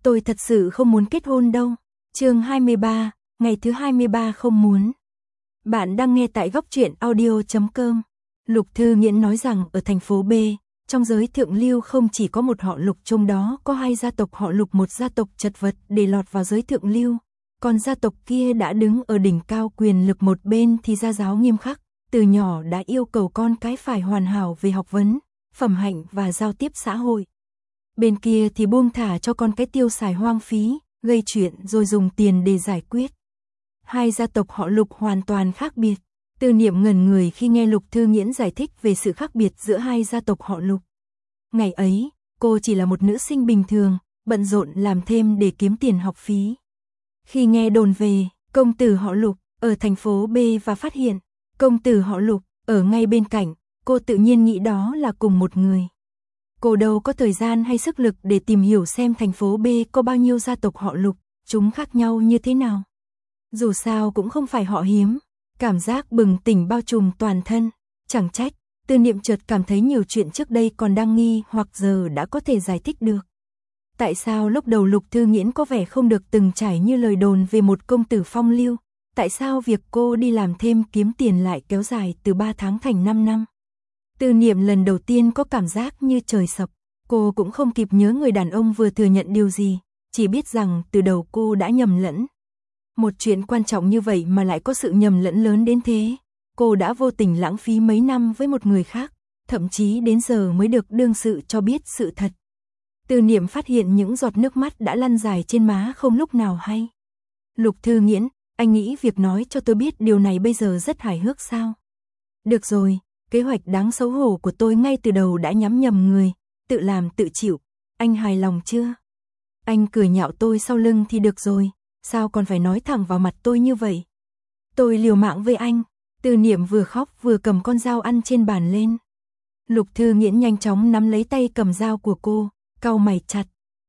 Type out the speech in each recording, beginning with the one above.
Tôi thật sự không muốn kết hôn đâu. Chương 23, ngày thứ 23 không muốn. Bạn đang nghe tại góc truyện audio.com. Lục Thư Nghiễn nói rằng ở thành phố B, trong giới thượng lưu không chỉ có một họ Lục, trong đó có hai gia tộc họ Lục, một gia tộc chật vật để lọt vào giới thượng lưu, còn gia tộc kia đã đứng ở đỉnh cao quyền lực, một bên thì gia giáo nghiêm khắc, từ nhỏ đã yêu cầu con cái phải hoàn hảo về học vấn, phẩm hạnh và giao tiếp xã hội. Bên kia thì buông thả cho con cái tiêu xài hoang phí, gây chuyện rồi dùng tiền để giải quyết. Hai gia tộc họ Lục hoàn toàn khác biệt. Tư Niệm ngẩn người khi nghe Lục Thư Nghiễn giải thích về sự khác biệt giữa hai gia tộc họ Lục. Ngày ấy, cô chỉ là một nữ sinh bình thường, bận rộn làm thêm để kiếm tiền học phí. Khi nghe đồn về công tử họ Lục ở thành phố B và phát hiện công tử họ Lục ở ngay bên cạnh, cô tự nhiên nghĩ đó là cùng một người. Cô đâu có thời gian hay sức lực để tìm hiểu xem thành phố B có bao nhiêu gia tộc họ Lục, chúng khác nhau như thế nào. Dù sao cũng không phải họ hiếm. Cảm giác bừng tỉnh bao trùm toàn thân, chẳng trách, Tư Niệm chợt cảm thấy nhiều chuyện trước đây còn đang nghi hoặc giờ đã có thể giải thích được. Tại sao lúc đầu Lục Thư Nghiễn có vẻ không được từng trải như lời đồn về một công tử phong lưu, tại sao việc cô đi làm thêm kiếm tiền lại kéo dài từ 3 tháng thành 5 năm. Tư Niệm lần đầu tiên có cảm giác như trời sập, cô cũng không kịp nhớ người đàn ông vừa thừa nhận điều gì, chỉ biết rằng từ đầu cô đã nhầm lẫn. Một chuyện quan trọng như vậy mà lại có sự nhầm lẫn lớn đến thế. Cô đã vô tình lãng phí mấy năm với một người khác, thậm chí đến giờ mới được đương sự cho biết sự thật. Tư Niệm phát hiện những giọt nước mắt đã lăn dài trên má không lúc nào hay. Lục Thư Nghiễn, anh nghĩ việc nói cho tôi biết điều này bây giờ rất hài hước sao? Được rồi, kế hoạch đáng xấu hổ của tôi ngay từ đầu đã nhắm nhầm người, tự làm tự chịu. Anh hài lòng chưa? Anh cười nhạo tôi sau lưng thì được rồi. Sao còn phải nói thẳng vào mặt tôi như vậy? Tôi liều mạng với anh. Tư Niệm vừa khóc vừa cầm con dao ăn trên bàn lên. Lục Thư Nghiễn nhanh chóng nắm lấy tay cầm dao của cô, cau mày chặt.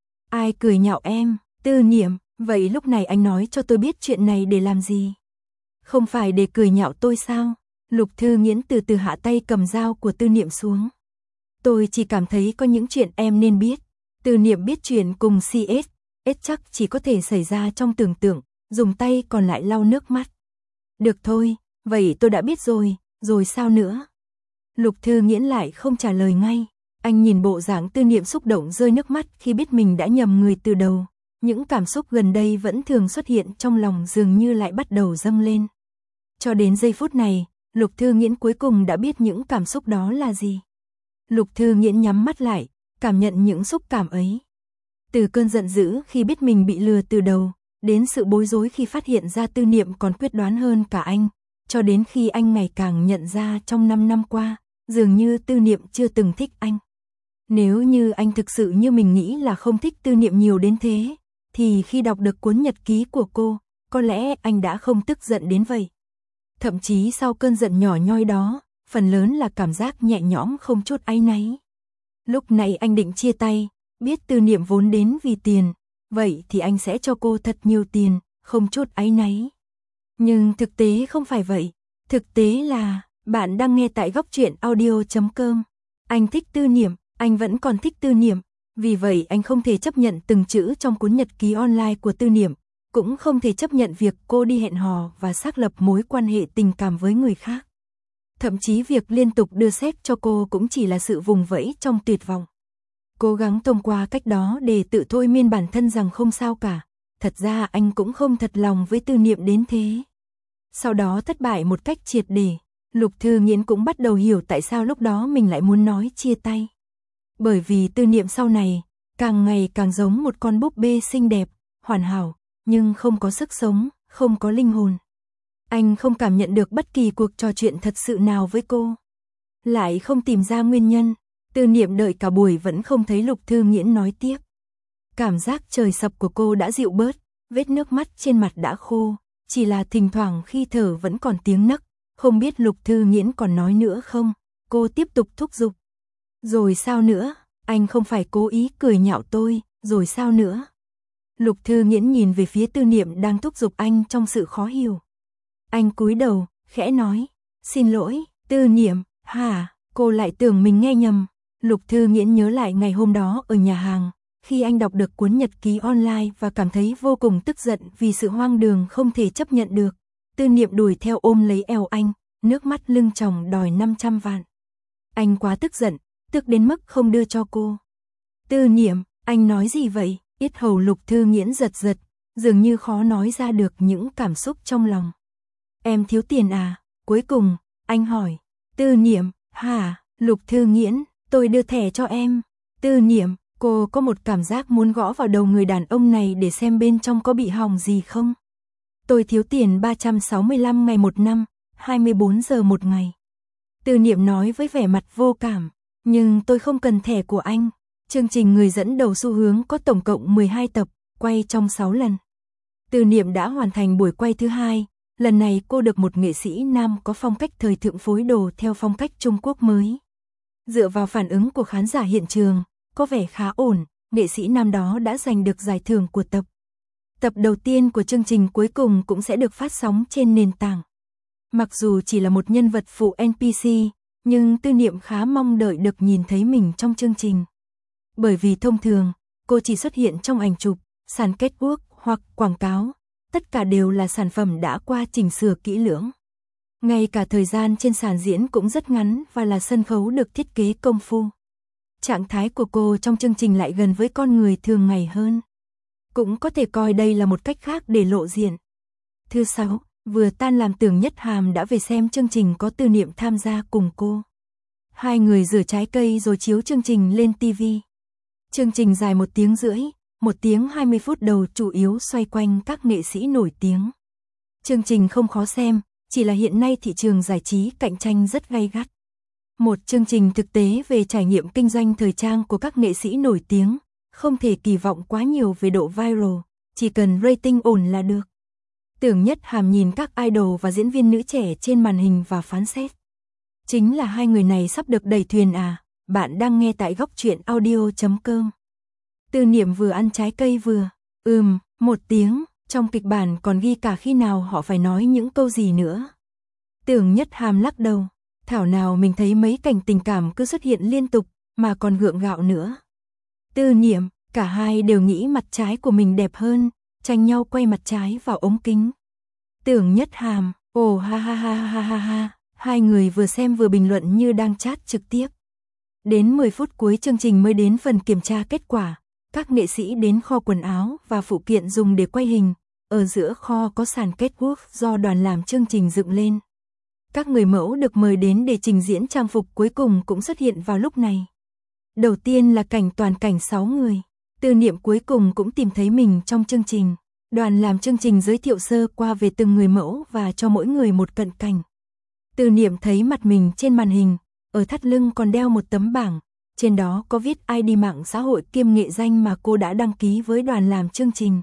Ai cười nhạo em? Tư Niệm, vậy lúc này anh nói cho tôi biết chuyện này để làm gì? Không phải để cười nhạo tôi sao? Lục Thư Nghiễn từ từ hạ tay cầm dao của Tư Niệm xuống. Tôi chỉ cảm thấy có những chuyện em nên biết. Tư Niệm biết chuyện cùng CS chắc chỉ có thể xảy ra trong tưởng tượng, dùng tay còn lại lau nước mắt. Được thôi, vậy tôi đã biết rồi, rồi sao nữa? Lục Thư Nghiễn lại không trả lời ngay. Anh nhìn bộ dạng Tư Niệm xúc động rơi nước mắt khi biết mình đã nhầm người từ đầu. Những cảm xúc gần đây vẫn thường xuất hiện trong lòng dường như lại bắt đầu dâng lên. Cho đến giây phút này, Lục Thư Nghiễn cuối cùng đã biết những cảm xúc đó là gì. Lục Thư Nghiễn nhắm mắt lại, cảm nhận những xúc cảm ấy. Từ cơn giận dữ khi biết mình bị lừa từ đầu, đến sự bối rối khi phát hiện ra Tư Niệm còn quyết đoán hơn cả anh, cho đến khi anh ngày càng nhận ra trong 5 năm qua, dường như Tư Niệm chưa từng thích anh. Nếu như anh thực sự như mình nghĩ là không thích Tư Niệm nhiều đến thế, thì khi đọc được cuốn nhật ký của cô, có lẽ anh đã không tức giận đến vậy. Thậm chí sau cơn giận nhỏ nhoi đó, phần lớn là cảm giác nhẹ nhõm không chút áy náy. Lúc này anh định chia tay. Biết Tư Niệm vốn đến vì tiền, vậy thì anh sẽ cho cô thật nhiều tiền, không chút áy náy. Nhưng thực tế không phải vậy. Thực tế là, bạn đang nghe tại góc truyện audio.com. Anh thích Tư Niệm, anh vẫn còn thích Tư Niệm. Vì vậy anh không thể chấp nhận từng chữ trong cuốn nhật ký online của Tư Niệm, cũng không thể chấp nhận việc cô đi hẹn hò và xác lập mối quan hệ tình cảm với người khác. Thậm chí việc liên tục đưa séc cho cô cũng chỉ là sự vùng vẫy trong tuyệt vọng. Cố gắng thông qua cách đó để tự thôi miên bản thân rằng không sao cả. Thật ra anh cũng không thật lòng với Tư Niệm đến thế. Sau đó thất bại một cách triệt để, Lục Thư Nghiễn cũng bắt đầu hiểu tại sao lúc đó mình lại muốn nói chia tay. Bởi vì Tư Niệm sau này, càng ngày càng giống một con búp bê xinh đẹp, hoàn hảo, nhưng không có sức sống, không có linh hồn. Anh không cảm nhận được bất kỳ cuộc trò chuyện thật sự nào với cô. Lại không tìm ra nguyên nhân. Tư Niệm đợi cả buổi vẫn không thấy Lục Thư Nghiễn nói tiếp. Cảm giác trời sập của cô đã dịu bớt, vết nước mắt trên mặt đã khô, chỉ là thỉnh thoảng khi thở vẫn còn tiếng nấc, không biết Lục Thư Nghiễn còn nói nữa không, cô tiếp tục thúc giục. Rồi sao nữa, anh không phải cố ý cười nhạo tôi, rồi sao nữa? Lục Thư Nghiễn nhìn về phía Tư Niệm đang thúc giục anh trong sự khó hiểu. Anh cúi đầu, khẽ nói, xin lỗi, Tư Niệm, hả, cô lại tưởng mình nghe nhầm. Lục Thư Nghiễn nhớ lại ngày hôm đó ở nhà hàng, Khi anh đọc được cuốn nhật ký online và cảm thấy vô cùng tức giận vì sự hoang đường không thể chấp nhận được, Tư Niệm đuổi theo ôm lấy eo anh, nước mắt lưng tròng đòi 500 vạn. Anh quá tức giận, tức đến mức không đưa cho cô. Tư Niệm, anh nói gì vậy? Yết hầu Lục Thư Nghiễn giật giật, dường như khó nói ra được những cảm xúc trong lòng. Em thiếu tiền à? Cuối cùng, anh hỏi. Tư Niệm, hả? Lục Thư Nghiễn, tôi đưa thẻ cho em. Tư Niệm, cô có một cảm giác muốn gõ vào đầu người đàn ông này để xem bên trong có bị hỏng gì không? Tôi thiếu tiền 365 ngày một năm, 24 giờ một ngày. Tư Niệm nói với vẻ mặt vô cảm, nhưng tôi không cần thẻ của anh. Chương trình Người dẫn đầu xu hướng có tổng cộng 12 tập, quay trong 6 lần. Tư Niệm đã hoàn thành buổi quay thứ 2, lần này cô được một nghệ sĩ nam có phong cách thời thượng phối đồ theo phong cách Trung Quốc mới. Dựa vào phản ứng của khán giả hiện trường, có vẻ khá ổn, nghệ sĩ nam đó đã giành được giải thưởng của tập. Tập đầu tiên của chương trình cuối cùng cũng sẽ được phát sóng trên nền tảng. Mặc dù chỉ là một nhân vật phụ NPC, nhưng Tư Niệm khá mong đợi được nhìn thấy mình trong chương trình. Bởi vì thông thường, cô chỉ xuất hiện trong ảnh chụp, sàn catwalk hoặc quảng cáo, tất cả đều là sản phẩm đã qua chỉnh sửa kỹ lưỡng. Ngay cả thời gian trên sàn diễn cũng rất ngắn và là sân khấu được thiết kế công phu. Trạng thái của cô trong chương trình lại gần với con người thường ngày hơn. Cũng có thể coi đây là một cách khác để lộ diện. Thứ 6, vừa tan làm Tưởng Nhất Hàm đã về xem chương trình có Tư Niệm tham gia cùng cô. Hai người rửa trái cây rồi chiếu chương trình lên TV. Chương trình dài 1 tiếng rưỡi, 1 tiếng 20 phút đầu chủ yếu xoay quanh các nghệ sĩ nổi tiếng. Chương trình không khó xem, chỉ là hiện nay thị trường giải trí cạnh tranh rất gay gắt. Một chương trình thực tế về trải nghiệm kinh doanh thời trang của các nghệ sĩ nổi tiếng, không thể kỳ vọng quá nhiều về độ viral, chỉ cần rating ổn là được. Tưởng Nhất Hàm nhìn các idol và diễn viên nữ trẻ trên màn hình và phán xét. Chính là hai người này sắp được đẩy thuyền à? Bạn đang nghe tại góc truyện audio.com. Tư Niệm vừa ăn trái cây vừa, 1 tiếng, trong kịch bản còn ghi cả khi nào họ phải nói những câu gì nữa. Tưởng Nhất Hàm lắc đầu, thảo nào mình thấy mấy cảnh tình cảm cứ xuất hiện liên tục, mà còn gượng gạo nữa. Tư Niệm, cả hai đều nghĩ mặt trái của mình đẹp hơn, tranh nhau quay mặt trái vào ống kính. Tưởng Nhất Hàm, ồ ha ha ha ha ha ha, hai người vừa xem vừa bình luận như đang chat trực tiếp. Đến 10 phút cuối chương trình mới đến phần kiểm tra kết quả, các nghệ sĩ đến kho quần áo và phụ kiện dùng để quay hình, ở giữa kho có sàn catwalk do đoàn làm chương trình dựng lên. Các người mẫu được mời đến để trình diễn trang phục cuối cùng cũng xuất hiện vào lúc này. Đầu tiên là cảnh toàn cảnh 6 người, Tư Niệm cuối cùng cũng tìm thấy mình trong chương trình. Đoàn làm chương trình giới thiệu sơ qua về từng người mẫu và cho mỗi người một cận cảnh. Tư Niệm thấy mặt mình trên màn hình, ở thắt lưng còn đeo một tấm bảng, trên đó có viết ID mạng xã hội kiêm nghệ danh mà cô đã đăng ký với đoàn làm chương trình.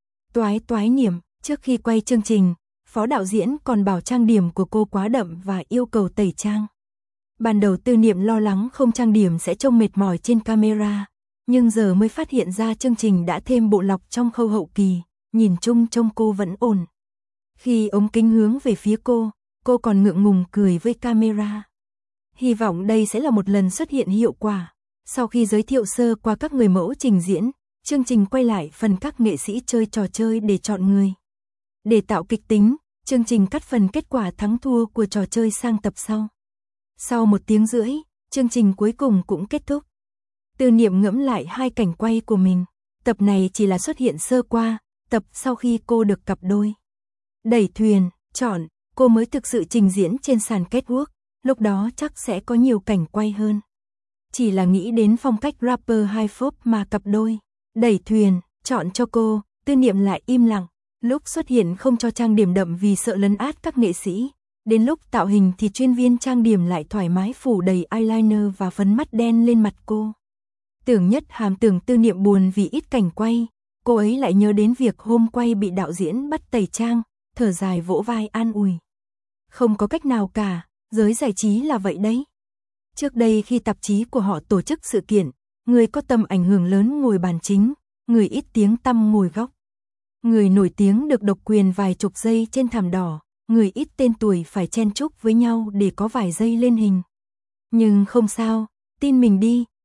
Toái Niệm, trước khi quay chương trình, phó đạo diễn còn bảo trang điểm của cô quá đậm và yêu cầu tẩy trang. Ban đầu Tư Niệm lo lắng không trang điểm sẽ trông mệt mỏi trên camera, nhưng giờ mới phát hiện ra chương trình đã thêm bộ lọc trong khâu hậu kỳ, nhìn chung trông cô vẫn ổn. Khi ống kính hướng về phía cô còn ngượng ngùng cười với camera. Hy vọng đây sẽ là một lần xuất hiện hiệu quả. Sau khi giới thiệu sơ qua các người mẫu trình diễn, chương trình quay lại phần các nghệ sĩ chơi trò chơi để chọn người. Để tạo kịch tính, chương trình cắt phần kết quả thắng thua của trò chơi sang tập sau. Sau 1 tiếng rưỡi, chương trình cuối cùng cũng kết thúc. Tư Niệm ngẫm lại 2 cảnh quay của mình. Tập này chỉ là xuất hiện sơ qua, tập sau khi cô được cặp đôi đẩy thuyền, chọn, cô mới thực sự trình diễn trên sàn catwalk, lúc đó chắc sẽ có nhiều cảnh quay hơn. Chỉ là nghĩ đến phong cách rapper hip-hop mà cặp đôi đẩy thuyền, chọn cho cô, Tư Niệm lại im lặng. Lúc xuất hiện không cho trang điểm đậm vì sợ lấn át các nghệ sĩ. Đến lúc tạo hình thì chuyên viên trang điểm lại thoải mái phủ đầy eyeliner và phấn mắt đen lên mặt cô. Tưởng Nhất Hàm tưởng Tư Niệm buồn vì ít cảnh quay, cô ấy lại nhớ đến việc hôm quay bị đạo diễn bắt tẩy trang, thở dài vỗ vai an ủi. Không có cách nào cả, giới giải trí là vậy đấy. Trước đây khi tạp chí của họ tổ chức sự kiện, người có tầm ảnh hưởng lớn ngồi bàn chính, người ít tiếng tăm ngồi góc. Người nổi tiếng được độc quyền vài chục giây trên thảm đỏ, người ít tên tuổi phải chen chúc với nhau để có vài giây lên hình. Nhưng không sao, tin mình đi,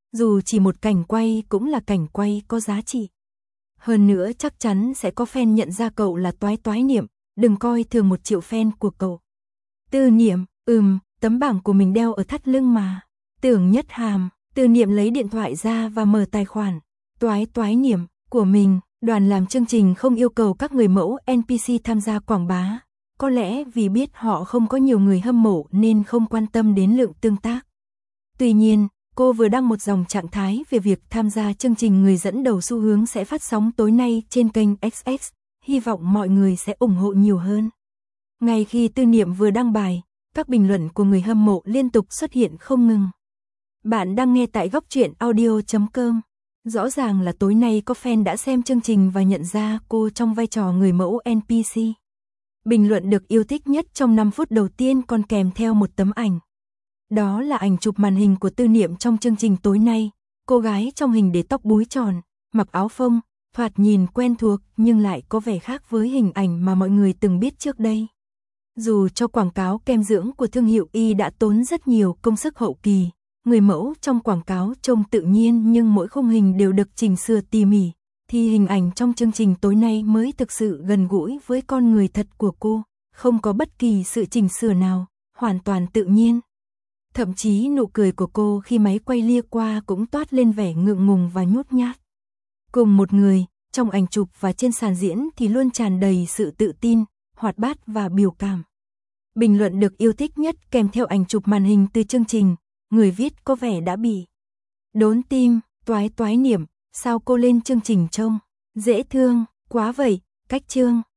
Dù chỉ một cảnh quay cũng là cảnh quay có giá trị. Hơn nữa chắc chắn sẽ có fan nhận ra cậu là Toái Toái Niệm, đừng coi thường 1 triệu fan của cậu. Tư Niệm, tấm bảng của mình đeo ở thắt lưng mà. Tưởng Nhất Hàm, Tư Niệm lấy điện thoại ra và mở tài khoản Toái Toái Niệm của mình. Đoàn làm chương trình không yêu cầu các người mẫu NPC tham gia quảng bá. Có lẽ vì biết họ không có nhiều người hâm mộ nên không quan tâm đến lượng tương tác. Tuy nhiên, cô vừa đăng một dòng trạng thái về việc tham gia chương trình người dẫn đầu xu hướng sẽ phát sóng tối nay trên kênh XX, hy vọng mọi người sẽ ủng hộ nhiều hơn. Ngay khi Tư Niệm vừa đăng bài, các bình luận của người hâm mộ liên tục xuất hiện không ngừng. Bạn đang nghe tại Góc Truyện Audio.com. Rõ ràng là tối nay có fan đã xem chương trình và nhận ra cô trong vai trò người mẫu NPC. Bình luận được yêu thích nhất trong 5 phút đầu tiên còn kèm theo một tấm ảnh. Đó là ảnh chụp màn hình của Tư Niệm trong chương trình tối nay. Cô gái trong hình để tóc búi tròn, mặc áo phông, thoạt nhìn quen thuộc nhưng lại có vẻ khác với hình ảnh mà mọi người từng biết trước đây. Dù cho quảng cáo kem dưỡng của thương hiệu Y đã tốn rất nhiều công sức hậu kỳ, người mẫu trong quảng cáo trông tự nhiên nhưng mỗi khung hình đều được chỉnh sửa tỉ mỉ, thì hình ảnh trong chương trình tối nay mới thực sự gần gũi với con người thật của cô, không có bất kỳ sự chỉnh sửa nào, hoàn toàn tự nhiên. Thậm chí nụ cười của cô khi máy quay lia qua cũng toát lên vẻ ngượng ngùng và nhút nhát. Cùng một người, trong ảnh chụp và trên sàn diễn thì luôn tràn đầy sự tự tin, hoạt bát và biểu cảm. Bình luận được yêu thích nhất kèm theo ảnh chụp màn hình từ chương trình, người viết có vẻ đã bị đốn tim. Toái Toái Niệm, sao cô lên chương trình trông dễ thương quá vậy, cách chương